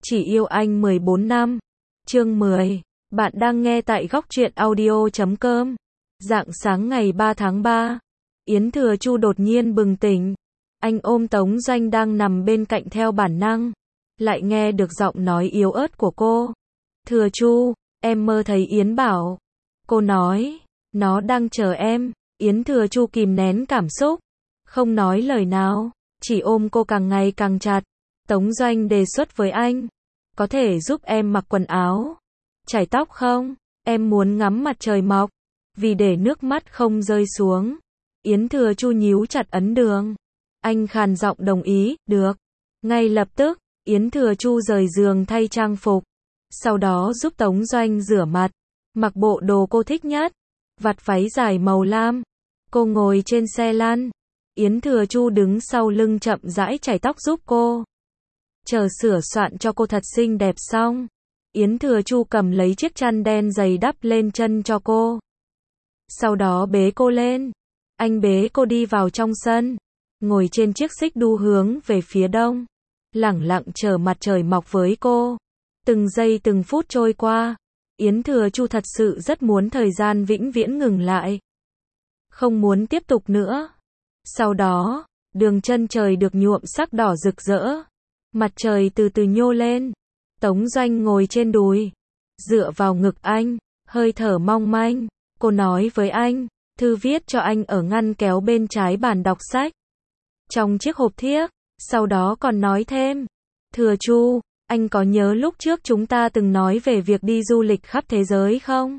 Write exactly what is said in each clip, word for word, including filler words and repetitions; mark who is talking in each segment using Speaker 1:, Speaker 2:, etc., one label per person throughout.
Speaker 1: Chỉ yêu anh mười bốn năm. Chương mười. Bạn đang nghe tại góc truyện audio chấm com. Rạng sáng ngày ba tháng ba, Yến Thừa Chu đột nhiên bừng tỉnh. Anh ôm Tống Doanh đang nằm bên cạnh theo bản năng. Lại nghe được giọng nói yếu ớt của cô. Thừa Chu, em mơ thấy Yến Bảo. Cô nói, nó đang chờ em. Yến Thừa Chu kìm nén cảm xúc, không nói lời nào, chỉ ôm cô càng ngày càng chặt. Tống Doanh đề xuất với anh, có thể giúp em mặc quần áo, chải tóc không? Em muốn ngắm mặt trời mọc. Vì để nước mắt không rơi xuống, Yến Thừa Chu nhíu chặt ấn đường. Anh khàn giọng đồng ý, được. Ngay lập tức, Yến Thừa Chu rời giường thay trang phục, sau đó giúp Tống Doanh rửa mặt, mặc bộ đồ cô thích nhất, vạt váy dài màu lam. Cô ngồi trên xe lăn, Yến Thừa Chu đứng sau lưng chậm rãi chải tóc giúp cô. Chờ sửa soạn cho cô thật xinh đẹp xong, Yến Thừa Chu cầm lấy chiếc chăn đen dày đắp lên chân cho cô. Sau đó bế cô lên. Anh bế cô đi vào trong sân, ngồi trên chiếc xích đu hướng về phía đông, lẳng lặng chờ mặt trời mọc với cô. Từng giây từng phút trôi qua, Yến Thừa Chu thật sự rất muốn thời gian vĩnh viễn ngừng lại. Không muốn tiếp tục nữa. Sau đó, đường chân trời được nhuộm sắc đỏ rực rỡ. Mặt trời từ từ nhô lên. Tống Doanh ngồi trên đùi, dựa vào ngực anh, hơi thở mong manh. Cô nói với anh, thư viết cho anh ở ngăn kéo bên trái bàn đọc sách, trong chiếc hộp thiếc. Sau đó còn nói thêm, Thừa Chu, anh có nhớ lúc trước chúng ta từng nói về việc đi du lịch khắp thế giới không?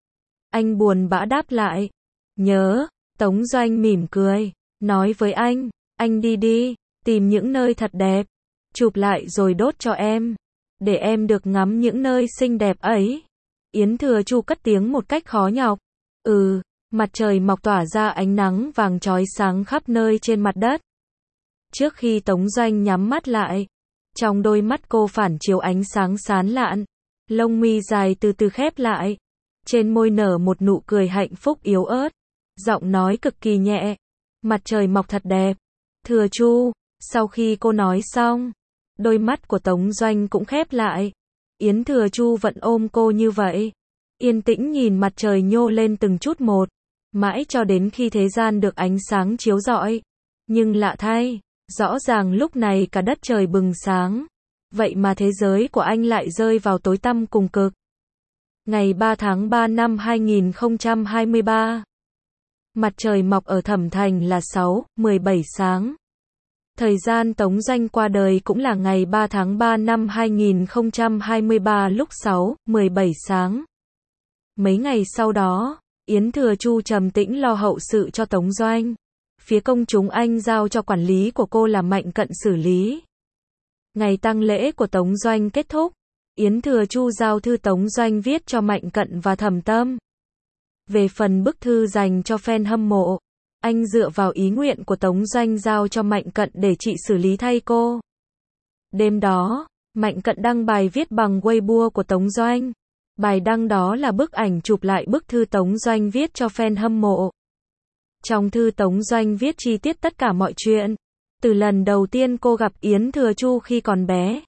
Speaker 1: Anh buồn bã đáp lại, nhớ. Tống Doanh mỉm cười, nói với anh, anh đi đi, tìm những nơi thật đẹp, chụp lại rồi đốt cho em, để em được ngắm những nơi xinh đẹp ấy. Yến Thừa Chu cất tiếng một cách khó nhọc. Ừ. Mặt trời mọc tỏa ra ánh nắng vàng chói sáng khắp nơi trên mặt đất. Trước khi Tống Doanh nhắm mắt lại, trong đôi mắt cô phản chiếu ánh sáng sán lạn, lông mi dài từ từ khép lại, trên môi nở một nụ cười hạnh phúc yếu ớt, giọng nói cực kỳ nhẹ, mặt trời mọc thật đẹp. Thừa Chu. Sau khi cô nói xong, đôi mắt của Tống Doanh cũng khép lại. Yến Thừa Chu vẫn ôm cô như vậy, yên tĩnh nhìn mặt trời nhô lên từng chút một, mãi cho đến khi thế gian được ánh sáng chiếu rọi. Nhưng lạ thay, rõ ràng lúc này cả đất trời bừng sáng, vậy mà thế giới của anh lại rơi vào tối tăm cùng cực. Ngày ba tháng ba năm hai nghìn không trăm hai mươi ba, mặt trời mọc ở Thẩm Thành là sáu, mười bảy sáng. Thời gian Tống Doanh qua đời cũng là ngày ba tháng ba năm hai nghìn không trăm hai mươi ba lúc sáu, mười bảy sáng. Mấy ngày sau đó, Yến Thừa Chu trầm tĩnh lo hậu sự cho Tống Doanh. Phía công chúng anh giao cho quản lý của cô là Mạnh Cận xử lý. Ngày tang lễ của Tống Doanh kết thúc, Yến Thừa Chu giao thư Tống Doanh viết cho Mạnh Cận và Thẩm Tâm. Về phần bức thư dành cho fan hâm mộ, anh dựa vào ý nguyện của Tống Doanh giao cho Mạnh Cận để chị xử lý thay cô. Đêm đó, Mạnh Cận đăng bài viết bằng Weibo của Tống Doanh. Bài đăng đó là bức ảnh chụp lại bức thư Tống Doanh viết cho fan hâm mộ. Trong thư Tống Doanh viết chi tiết tất cả mọi chuyện, từ lần đầu tiên cô gặp Yến Thừa Chu khi còn bé,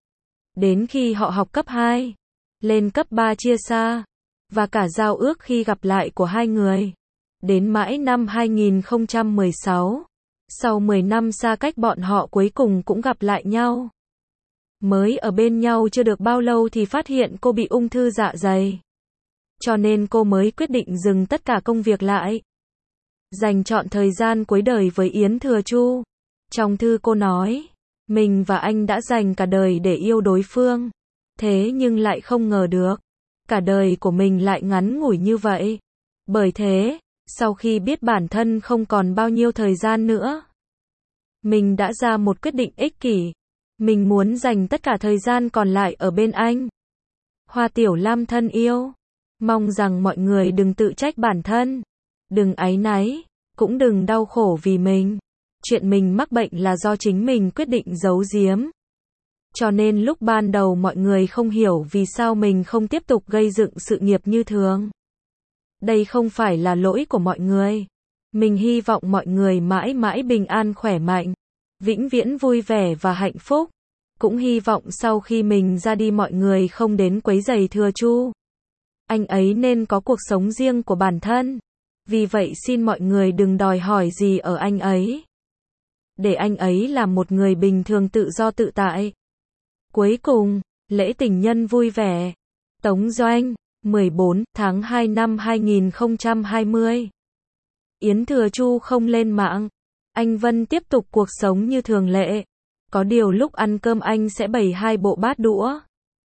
Speaker 1: đến khi họ học cấp hai, lên cấp ba chia xa, và cả giao ước khi gặp lại của hai người. Đến mãi năm hai nghìn không trăm mười sáu, sau mười năm xa cách bọn họ cuối cùng cũng gặp lại nhau. Mới ở bên nhau chưa được bao lâu thì phát hiện cô bị ung thư dạ dày. Cho nên cô mới quyết định dừng tất cả công việc lại, dành trọn thời gian cuối đời với Yến Thừa Chu. Trong thư cô nói, mình và anh đã dành cả đời để yêu đối phương. Thế nhưng lại không ngờ được, cả đời của mình lại ngắn ngủi như vậy. Bởi thế, sau khi biết bản thân không còn bao nhiêu thời gian nữa, mình đã ra một quyết định ích kỷ. Mình muốn dành tất cả thời gian còn lại ở bên anh. Hoa Tiểu Lam thân yêu, mong rằng mọi người đừng tự trách bản thân, đừng áy náy, cũng đừng đau khổ vì mình. Chuyện mình mắc bệnh là do chính mình quyết định giấu giếm. Cho nên lúc ban đầu mọi người không hiểu vì sao mình không tiếp tục gây dựng sự nghiệp như thường. Đây không phải là lỗi của mọi người. Mình hy vọng mọi người mãi mãi bình an khỏe mạnh, vĩnh viễn vui vẻ và hạnh phúc. Cũng hy vọng sau khi mình ra đi mọi người không đến quấy rầy Thừa Chu. Anh ấy nên có cuộc sống riêng của bản thân. Vì vậy xin mọi người đừng đòi hỏi gì ở anh ấy. Để anh ấy là một người bình thường tự do tự tại. Cuối cùng, lễ tình nhân vui vẻ. Tống Doanh, mười bốn tháng hai năm hai nghìn không trăm hai mươi. Yến Thừa Chu không lên mạng. Anh Vân tiếp tục cuộc sống như thường lệ. Có điều lúc ăn cơm anh sẽ bày hai bộ bát đũa.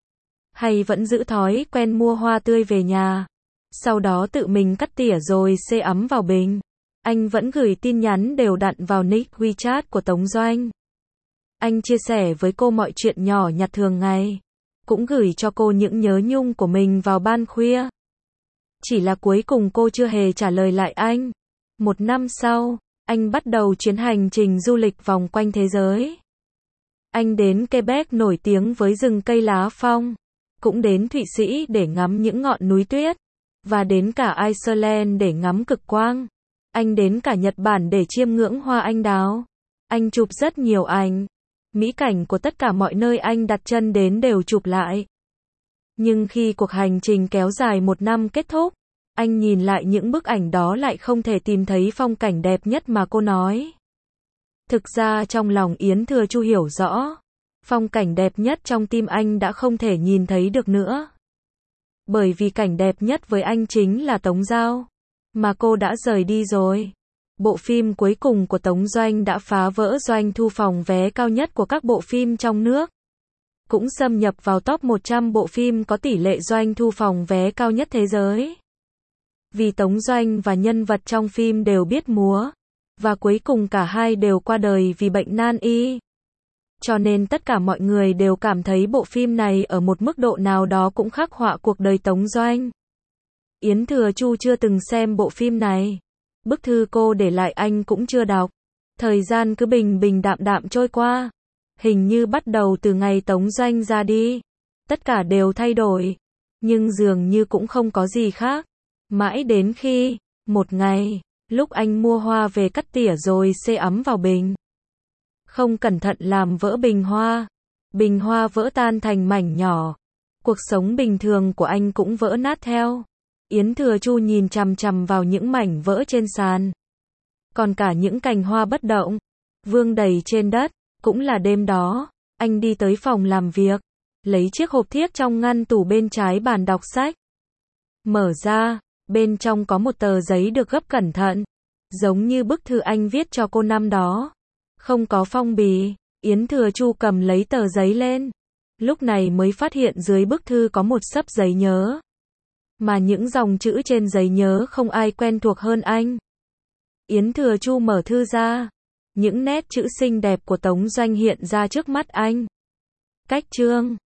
Speaker 1: Hay vẫn giữ thói quen mua hoa tươi về nhà. Sau đó tự mình cắt tỉa rồi xê ấm vào bình. Anh vẫn gửi tin nhắn đều đặn vào nick WeChat của Tống Doanh. Anh chia sẻ với cô mọi chuyện nhỏ nhặt thường ngày. Cũng gửi cho cô những nhớ nhung của mình vào ban khuya. Chỉ là cuối cùng cô chưa hề trả lời lại anh. Một năm sau, anh bắt đầu chuyến hành trình du lịch vòng quanh thế giới. Anh đến Quebec nổi tiếng với rừng cây lá phong. Cũng đến Thụy Sĩ để ngắm những ngọn núi tuyết. Và đến cả Iceland để ngắm cực quang. Anh đến cả Nhật Bản để chiêm ngưỡng hoa anh đào. Anh chụp rất nhiều ảnh. Mỹ cảnh của tất cả mọi nơi anh đặt chân đến đều chụp lại. Nhưng khi cuộc hành trình kéo dài một năm kết thúc, anh nhìn lại những bức ảnh đó lại không thể tìm thấy phong cảnh đẹp nhất mà cô nói. Thực ra trong lòng Yến Thừa Chu hiểu rõ, phong cảnh đẹp nhất trong tim anh đã không thể nhìn thấy được nữa. Bởi vì cảnh đẹp nhất với anh chính là Tống Giao, mà cô đã rời đi rồi. Bộ phim cuối cùng của Tống Doanh đã phá vỡ doanh thu phòng vé cao nhất của các bộ phim trong nước. Cũng xâm nhập vào top một trăm bộ phim có tỷ lệ doanh thu phòng vé cao nhất thế giới. Vì Tống Doanh và nhân vật trong phim đều biết múa, và cuối cùng cả hai đều qua đời vì bệnh nan y. Cho nên tất cả mọi người đều cảm thấy bộ phim này ở một mức độ nào đó cũng khắc họa cuộc đời Tống Doanh. Yến Thừa Chu chưa từng xem bộ phim này. Bức thư cô để lại anh cũng chưa đọc. Thời gian cứ bình bình đạm đạm trôi qua. Hình như bắt đầu từ ngày Tống Doanh ra đi. Tất cả đều thay đổi. Nhưng dường như cũng không có gì khác. Mãi đến khi, một ngày, lúc anh mua hoa về cắt tỉa rồi xê ấm vào bình. Không cẩn thận làm vỡ bình hoa. Bình hoa vỡ tan thành mảnh nhỏ. Cuộc sống bình thường của anh cũng vỡ nát theo. Yến Thừa Chu nhìn chằm chằm vào những mảnh vỡ trên sàn. Còn cả những cành hoa bất động, vương đầy trên đất. Cũng là đêm đó, anh đi tới phòng làm việc, lấy chiếc hộp thiếc trong ngăn tủ bên trái bàn đọc sách. Mở ra, bên trong có một tờ giấy được gấp cẩn thận, giống như bức thư anh viết cho cô năm đó. Không có phong bì. Yến Thừa Chu cầm lấy tờ giấy lên. Lúc này mới phát hiện dưới bức thư có một xấp giấy nhớ. Mà những dòng chữ trên giấy nhớ không ai quen thuộc hơn anh. Yến Thừa Chu mở thư ra. Những nét chữ xinh đẹp của Tống Doanh hiện ra trước mắt anh. Cách chương